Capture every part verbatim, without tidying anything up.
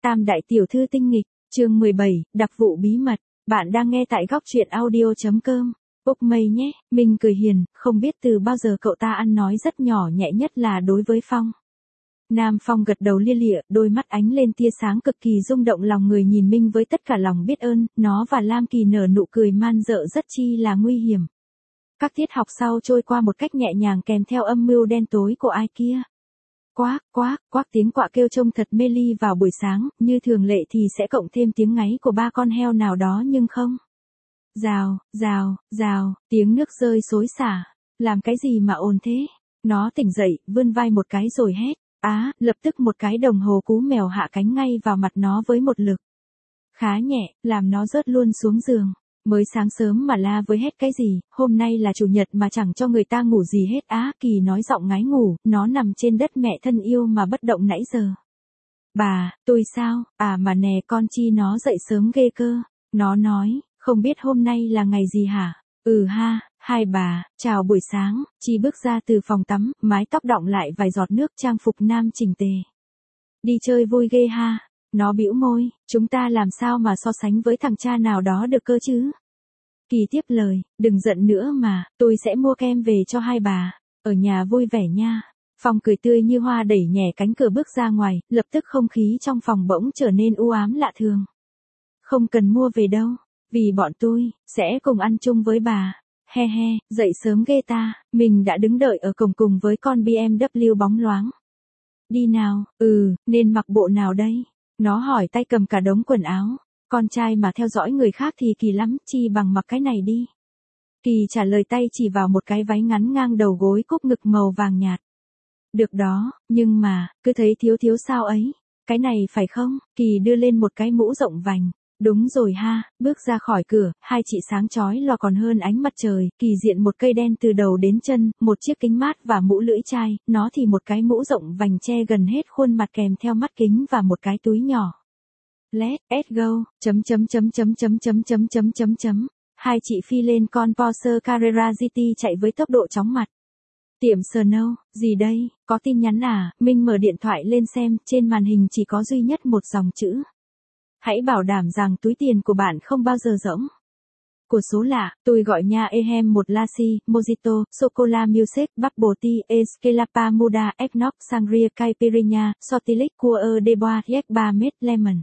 Tam đại tiểu thư tinh nghịch, chương mười bảy, đặc vụ bí mật. Bạn đang nghe tại góc truyện audio chấm com. Úc Mây nhé, mình cười hiền, không biết từ bao giờ cậu ta ăn nói rất nhỏ nhẹ nhất là đối với Phong. Nam Phong gật đầu lia lịa, đôi mắt ánh lên tia sáng cực kỳ rung động lòng người nhìn Minh với tất cả lòng biết ơn, nó và Lam Kỳ nở nụ cười man dợ rất chi là nguy hiểm. Các tiết học sau trôi qua một cách nhẹ nhàng kèm theo âm mưu đen tối của ai kia. Quác, quác, quác tiếng quạ kêu trông thật mê ly vào buổi sáng, như thường lệ thì sẽ cộng thêm tiếng ngáy của ba con heo nào đó nhưng không. Rào, rào, rào, tiếng nước rơi xối xả. Làm cái gì mà ồn thế? Nó tỉnh dậy, vươn vai một cái rồi hét. Á, lập tức một cái đồng hồ cú mèo hạ cánh ngay vào mặt nó với một lực khá nhẹ, làm nó rớt luôn xuống giường. Mới sáng sớm mà la với hét cái gì, hôm nay là chủ nhật mà chẳng cho người ta ngủ gì hết á. Kỳ nói giọng ngái ngủ, nó nằm trên đất mẹ thân yêu mà bất động nãy giờ. Bà, tôi sao, à mà nè con Chi nó dậy sớm ghê cơ. Nó nói, không biết hôm nay là ngày gì hả? Ừ ha, hai bà, chào buổi sáng. Chi bước ra từ phòng tắm, mái tóc đọng lại vài giọt nước, trang phục nam chỉnh tề. Đi chơi vui ghê ha. Nó bĩu môi, chúng ta làm sao mà so sánh với thằng cha nào đó được cơ chứ? Kỳ tiếp lời, đừng giận nữa mà, tôi sẽ mua kem về cho hai bà, ở nhà vui vẻ nha. Phong cười tươi như hoa đẩy nhẹ cánh cửa bước ra ngoài, lập tức không khí trong phòng bỗng trở nên u ám lạ thường. Không cần mua về đâu, vì bọn tôi sẽ cùng ăn chung với bà. He he, dậy sớm ghê ta, mình đã đứng đợi ở cổng cùng với con bê em vê bóng loáng. Đi nào, ừ, nên mặc bộ nào đây? Nó hỏi tay cầm cả đống quần áo. Con trai mà theo dõi người khác thì kỳ lắm, chi bằng mặc cái này đi. Kỳ trả lời tay chỉ vào một cái váy ngắn ngang đầu gối cúc ngực màu vàng nhạt. Được đó, nhưng mà, cứ thấy thiếu thiếu sao ấy. Cái này phải không? Kỳ đưa lên một cái mũ rộng vành. Đúng rồi ha, bước ra khỏi cửa, hai chị sáng chói lò còn hơn ánh mặt trời. Kỳ diện một cây đen từ đầu đến chân, một chiếc kính mát và mũ lưỡi chai, nó thì một cái mũ rộng vành che gần hết khuôn mặt kèm theo mắt kính và một cái túi nhỏ. Let's go, chấm chấm chấm chấm chấm chấm chấm chấm chấm chấm. Hai chị phi lên con Porsche Carrera giê tê chạy với tốc độ chóng mặt. Tiệm Snow, gì đây, có tin nhắn à? Minh mở điện thoại lên xem, trên màn hình chỉ có duy nhất một dòng chữ. Hãy bảo đảm rằng túi tiền của bạn không bao giờ rỗng. Của số lạ, tôi gọi nha ehem một lassi, mojito, sô-cô-la milkshake, bubble tea, escalapa muda, eggnog, sangria, caipirinha, sortilis, cua de bois, yak ba mét, lemon.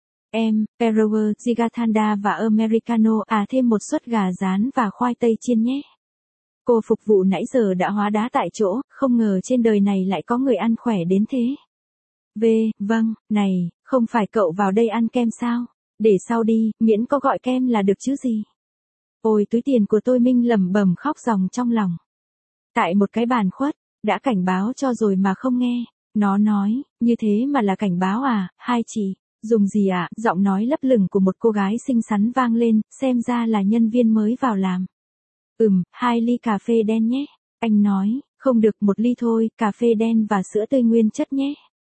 Em, Perower, Gigathanda và Americano, à thêm một suất gà rán và khoai tây chiên nhé. Cô phục vụ nãy giờ đã hóa đá tại chỗ, không ngờ trên đời này lại có người ăn khỏe đến thế. V, vâng, này, không phải cậu vào đây ăn kem sao? Để sau đi, miễn có gọi kem là được chứ gì. Ôi túi tiền của tôi, Minh lẩm bẩm khóc ròng trong lòng. Tại một cái bàn khuất, đã cảnh báo cho rồi mà không nghe. Nó nói, như thế mà là cảnh báo à, hai chị. Dùng gì ạ? À? Giọng nói lấp lửng của một cô gái xinh xắn vang lên, xem ra là nhân viên mới vào làm. Ừm, hai ly cà phê đen nhé. Anh nói, không được một ly thôi, cà phê đen và sữa tươi nguyên chất nhé.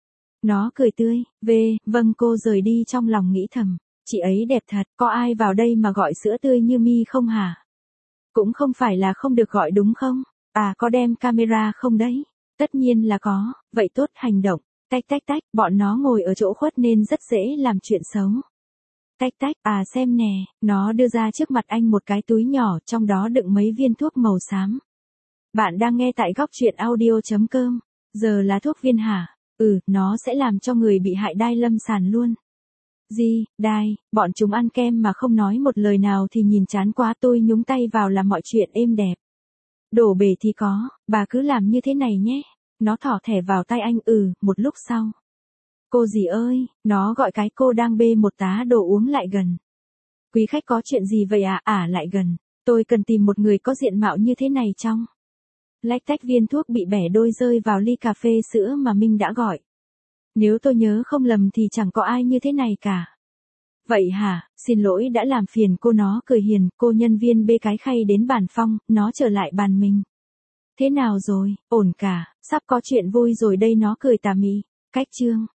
Nó cười tươi, về, vâng cô rời đi trong lòng nghĩ thầm. Chị ấy đẹp thật, có ai vào đây mà gọi sữa tươi như mi không hả? Cũng không phải là không được gọi đúng không? À có đem camera không đấy? Tất nhiên là có, vậy tốt hành động. Tách tách tách, bọn nó ngồi ở chỗ khuất nên rất dễ làm chuyện xấu. Tách tách, à xem nè, nó đưa ra trước mặt anh một cái túi nhỏ, trong đó đựng mấy viên thuốc màu xám. Bạn đang nghe tại góc truyện audio chấm com. Giờ là thuốc viên hả? Ừ, nó sẽ làm cho người bị hại đai lâm sàng luôn. Gì, đai, bọn chúng ăn kem mà không nói một lời nào thì nhìn chán quá, tôi nhúng tay vào làm mọi chuyện êm đẹp. Đổ bể thì có, bà cứ làm như thế này nhé. Nó thỏ thẻ vào tay anh. Ừ, một lúc sau. Cô dì ơi, nó gọi cái cô đang bê một tá đồ uống lại gần. Quý khách có chuyện gì vậy ạ? À? À lại gần, tôi cần tìm một người có diện mạo như thế này trong. Lách tách viên thuốc bị bẻ đôi rơi vào ly cà phê sữa mà Minh đã gọi. Nếu tôi nhớ không lầm thì chẳng có ai như thế này cả. Vậy hả, xin lỗi đã làm phiền cô. Nó cười hiền, cô nhân viên bê cái khay đến bàn Phong, nó trở lại bàn mình. Thế nào rồi, ổn cả, sắp có chuyện vui rồi đây. Nó cười tà mị. Cách chương.